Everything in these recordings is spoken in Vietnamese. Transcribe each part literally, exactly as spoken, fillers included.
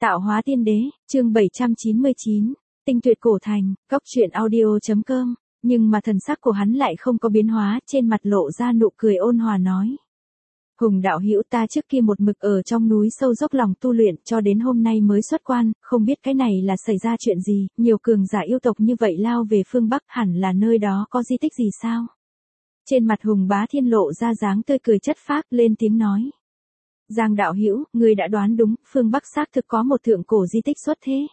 Tạo hóa tiên đế, chương bảy trăm chín mươi chín, tinh tuyệt cổ thành, góc truyện audio.com, nhưng mà thần sắc của hắn lại không có biến hóa, trên mặt lộ ra nụ cười ôn hòa nói. Hùng đạo hữu, ta trước kia một mực ở trong núi sâu dốc lòng tu luyện cho đến hôm nay mới xuất quan, không biết cái này là xảy ra chuyện gì, nhiều cường giả yêu tộc như vậy lao về phương Bắc, hẳn là nơi đó có di tích gì sao? Trên mặt Hùng Bá Thiên lộ ra dáng tươi cười chất phác, lên tiếng nói. Giang đạo hữu, ngươi đã đoán đúng, phương Bắc xác thực có một thượng cổ di tích xuất thế.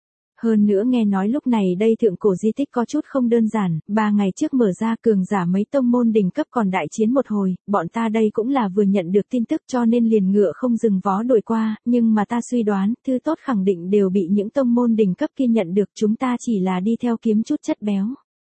Hơn nữa nghe nói lúc này đây thượng cổ di tích có chút không đơn giản, ba ngày trước mở ra cường giả mấy tông môn đỉnh cấp còn đại chiến một hồi, bọn ta đây cũng là vừa nhận được tin tức cho nên liền ngựa không dừng vó đuổi qua, nhưng mà ta suy đoán, thứ tốt khẳng định đều bị những tông môn đỉnh cấp kia nhận được, chúng ta chỉ là đi theo kiếm chút chất béo.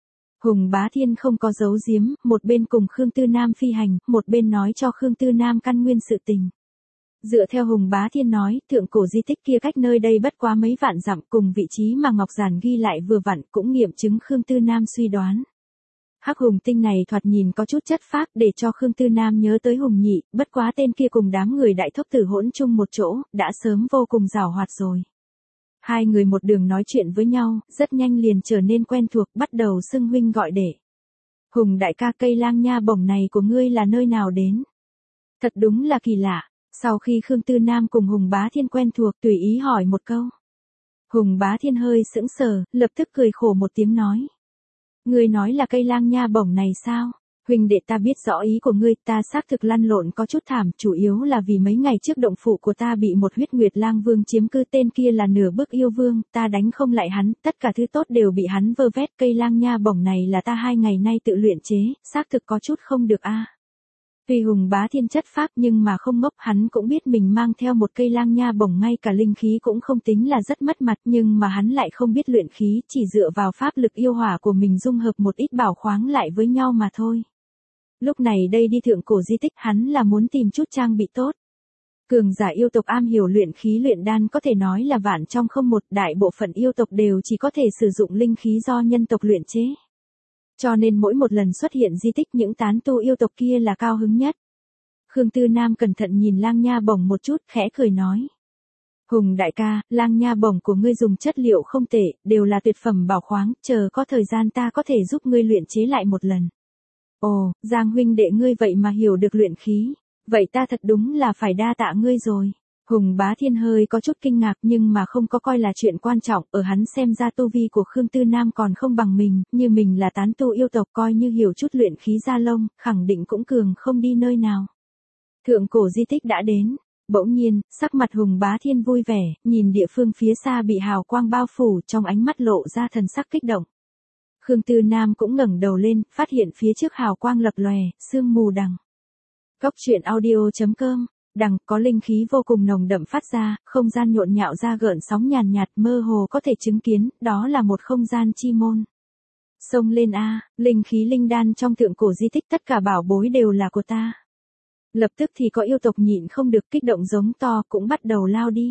Hùng Bá Thiên không có giấu giếm, một bên cùng Khương Tư Nam phi hành, một bên nói cho Khương Tư Nam căn nguyên sự tình. Dựa theo Hùng Bá Thiên nói, thượng cổ di tích kia cách nơi đây bất quá mấy vạn dặm, cùng vị trí mà Ngọc Giản ghi lại vừa vặn, cũng nghiệm chứng Khương Tư Nam suy đoán. Hắc Hùng tinh này thoạt nhìn có chút chất phác, để cho Khương Tư Nam nhớ tới Hùng Nhị, bất quá tên kia cùng đám người đại thốc tử hỗn chung một chỗ, đã sớm vô cùng giàu hoạt rồi. Hai người một đường nói chuyện với nhau, rất nhanh liền trở nên quen thuộc, bắt đầu xưng huynh gọi đệ. Hùng đại ca, cây lang nha bổng này của ngươi là nơi nào đến? Thật đúng là kỳ lạ. Sau khi Khương Tư Nam cùng Hùng Bá Thiên quen thuộc, tùy ý hỏi một câu. Hùng Bá Thiên hơi sững sờ, lập tức cười khổ một tiếng nói. Ngươi nói là cây lang nha bổng này sao? Huynh đệ, ta biết rõ ý của ngươi, ta xác thực lăn lộn có chút thảm, chủ yếu là vì mấy ngày trước động phủ của ta bị một huyết nguyệt lang vương chiếm cư, tên kia là nửa bước yêu vương, ta đánh không lại hắn, tất cả thứ tốt đều bị hắn vơ vét, cây lang nha bổng này là ta hai ngày nay tự luyện chế, xác thực có chút không được a. Tuy Hùng Bá Thiên chất phác nhưng mà không ngốc, hắn cũng biết mình mang theo một cây lang nha bổng ngay cả linh khí cũng không tính là rất mất mặt, nhưng mà hắn lại không biết luyện khí, chỉ dựa vào pháp lực yêu hỏa của mình dung hợp một ít bảo khoáng lại với nhau mà thôi. Lúc này đây đi thượng cổ di tích, hắn là muốn tìm chút trang bị tốt. Cường giả yêu tộc am hiểu luyện khí luyện đan có thể nói là vạn trong không một, đại bộ phận yêu tộc đều chỉ có thể sử dụng linh khí do nhân tộc luyện chế. Cho nên mỗi một lần xuất hiện di tích những tán tu yêu tộc kia là cao hứng nhất. Khương Tư Nam cẩn thận nhìn lang nha bổng một chút, khẽ cười nói. Hùng đại ca, lang nha bổng của ngươi dùng chất liệu không tệ, đều là tuyệt phẩm bảo khoáng, chờ có thời gian ta có thể giúp ngươi luyện chế lại một lần. Ồ, Giang huynh đệ ngươi vậy mà hiểu được luyện khí, vậy ta thật đúng là phải đa tạ ngươi rồi. Hùng Bá Thiên hơi có chút kinh ngạc nhưng mà không có coi là chuyện quan trọng, ở hắn xem ra tu vi của Khương Tư Nam còn không bằng mình, như mình là tán tu yêu tộc coi như hiểu chút luyện khí gia lông, khẳng định cũng cường không đi nơi nào. Thượng cổ di tích đã đến, bỗng nhiên, sắc mặt Hùng Bá Thiên vui vẻ, nhìn địa phương phía xa bị hào quang bao phủ, trong ánh mắt lộ ra thần sắc kích động. Khương Tư Nam cũng ngẩng đầu lên, phát hiện phía trước hào quang lập lòe, sương mù đằng. Góc truyện audio.com, đằng có linh khí vô cùng nồng đậm phát ra, không gian nhộn nhạo ra gợn sóng nhàn nhạt, mơ hồ có thể chứng kiến, đó là một không gian chi môn. Xông lên a, linh khí linh đan trong thượng cổ di tích, tất cả bảo bối đều là của ta. Lập tức thì có yêu tộc nhịn không được kích động giống to, cũng bắt đầu lao đi.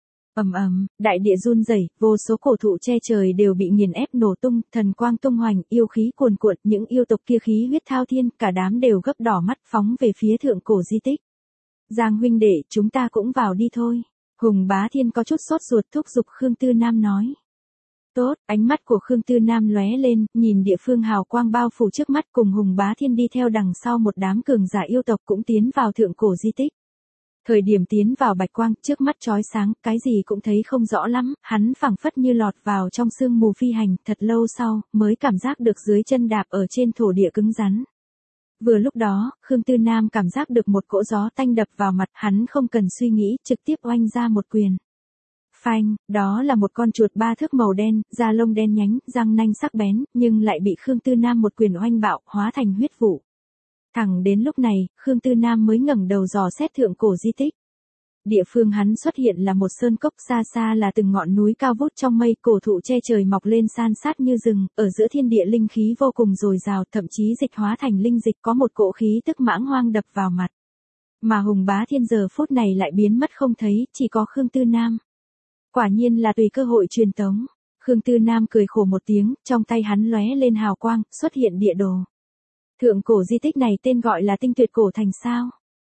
Ầm ầm, đại địa run rẩy, vô số cổ thụ che trời đều bị nghiền ép nổ tung, thần quang tung hoành, yêu khí cuồn cuộn, những yêu tộc kia khí huyết thao thiên, cả đám đều gấp đỏ mắt phóng về phía thượng cổ di tích. Giang huynh đệ, chúng ta cũng vào đi thôi. Hùng Bá Thiên có chút sốt ruột thúc giục Khương Tư Nam nói. Tốt, ánh mắt của Khương Tư Nam lóe lên, nhìn địa phương hào quang bao phủ trước mắt, cùng Hùng Bá Thiên đi theo đằng sau một đám cường giả yêu tộc cũng tiến vào thượng cổ di tích. Thời điểm tiến vào bạch quang, trước mắt chói sáng, cái gì cũng thấy không rõ lắm, hắn phảng phất như lọt vào trong sương mù phi hành, thật lâu sau, mới cảm giác được dưới chân đạp ở trên thổ địa cứng rắn. Vừa lúc đó, Khương Tư Nam cảm giác được một cỗ gió tanh đập vào mặt, hắn không cần suy nghĩ, trực tiếp oanh ra một quyền. Phanh, đó là một con chuột ba thước màu đen, da lông đen nhánh, răng nanh sắc bén, nhưng lại bị Khương Tư Nam một quyền oanh bạo, hóa thành huyết vụ. Thẳng đến lúc này, Khương Tư Nam mới ngẩng đầu dò xét thượng cổ di tích. Địa phương hắn xuất hiện là một sơn cốc, xa xa là từng ngọn núi cao vút trong mây, cổ thụ che trời mọc lên san sát như rừng, ở giữa thiên địa linh khí vô cùng dồi dào, thậm chí dịch hóa thành linh dịch, có một cỗ khí tức mãng hoang đập vào mặt. Mà Hùng Bá Thiên giờ phút này lại biến mất không thấy, chỉ có Khương Tư Nam. Quả nhiên là tùy cơ hội truyền tống. Khương Tư Nam cười khổ một tiếng, trong tay hắn lóe lên hào quang, xuất hiện địa đồ. Thượng cổ di tích này tên gọi là tinh tuyệt cổ thành sao?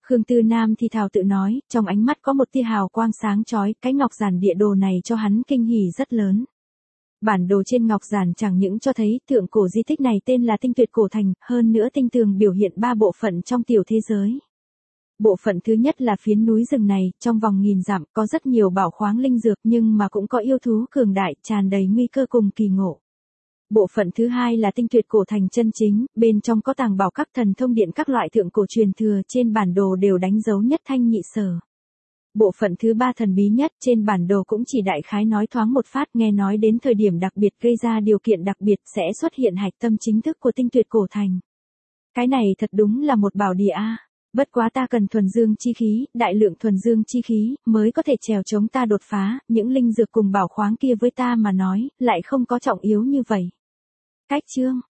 Khương Tư Nam thì thào tự nói, trong ánh mắt có một tia hào quang sáng chói, cái ngọc giản địa đồ này cho hắn kinh hỉ rất lớn. Bản đồ trên ngọc giản chẳng những cho thấy thượng cổ di tích này tên là Tinh Tuyệt Cổ Thành, hơn nữa tinh tường biểu hiện ba bộ phận trong tiểu thế giới. Bộ phận thứ nhất là phiến núi rừng này, trong vòng nghìn dặm có rất nhiều bảo khoáng linh dược nhưng mà cũng có yêu thú cường đại, tràn đầy nguy cơ cùng kỳ ngộ. Bộ phận thứ hai là Tinh Tuyệt Cổ Thành chân chính, bên trong có tàng bảo các thần thông điện các loại thượng cổ truyền thừa, trên bản đồ đều đánh dấu nhất thanh nhị sở. Bộ phận thứ ba thần bí nhất, trên bản đồ cũng chỉ đại khái nói thoáng một phát, nghe nói đến thời điểm đặc biệt gây ra điều kiện đặc biệt sẽ xuất hiện hạch tâm chính thức của Tinh Tuyệt Cổ Thành. Cái này thật đúng là một bảo địa a. Bất quá ta cần thuần dương chi khí, đại lượng thuần dương chi khí, mới có thể trèo chống ta đột phá, những linh dược cùng bảo khoáng kia với ta mà nói, lại không có trọng yếu như vậy. Cách chương